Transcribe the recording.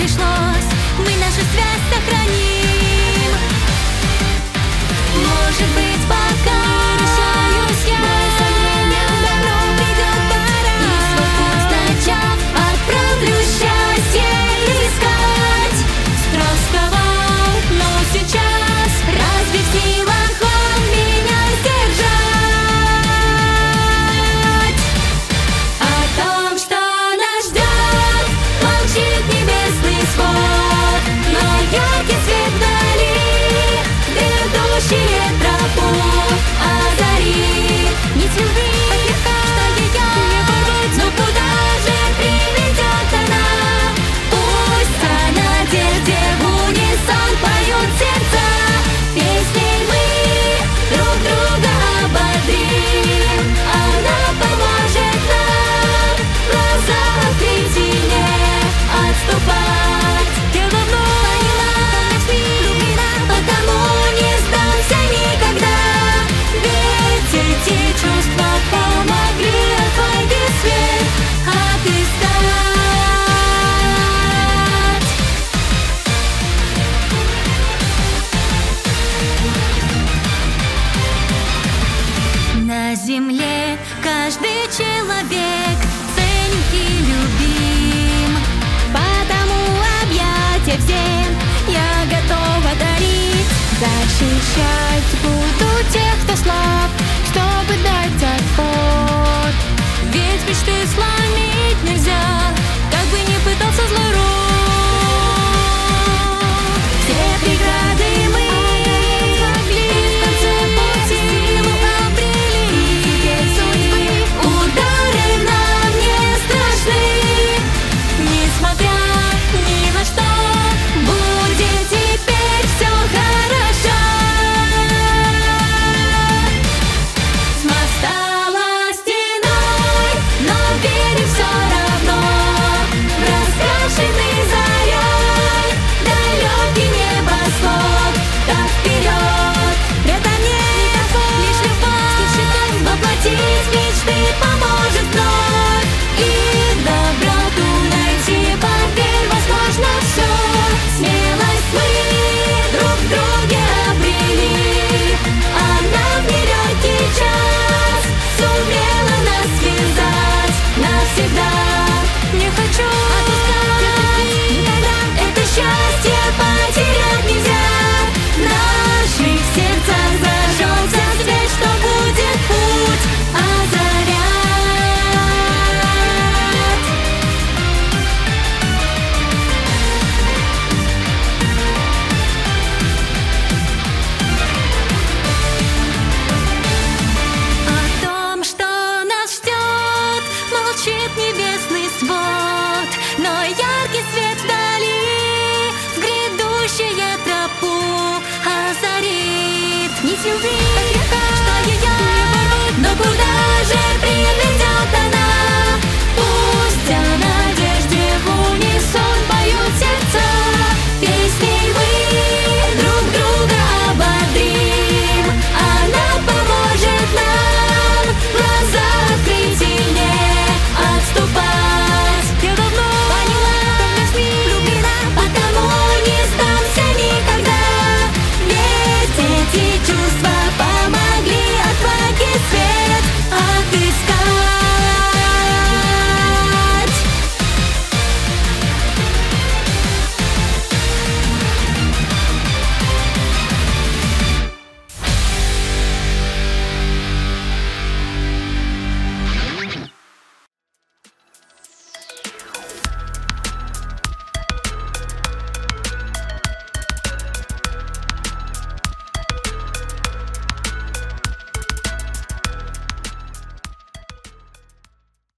пришлось, мы нашу связь сохраним. Может быть, пока прощаюсь я, давно придет пора, и свой путь начав, отправлю счастье искать. Стросковал, но сейчас разве в силах он меня сдержать? О том, что нас ждет, молчит небесный свод, но яркий свет вдали, ведущие тропу озарит. Нить любви, что ее не порвать, но куда же приведет она? Пусть о надежде в унисон поют сердца, песней мы друг друга ободрим. Она поможет нам глаза открыть и не отступать. Я давно поняла, влюблена, потому не сдамся никогда. Ведь эти чувства помогли отвойти свет отыскать. На земле каждый человек ценен и любим, потому объятия всем я готова дарить. Защищать буду тех, кто слаб, чтобы дать отпор. Ведь мечты слаб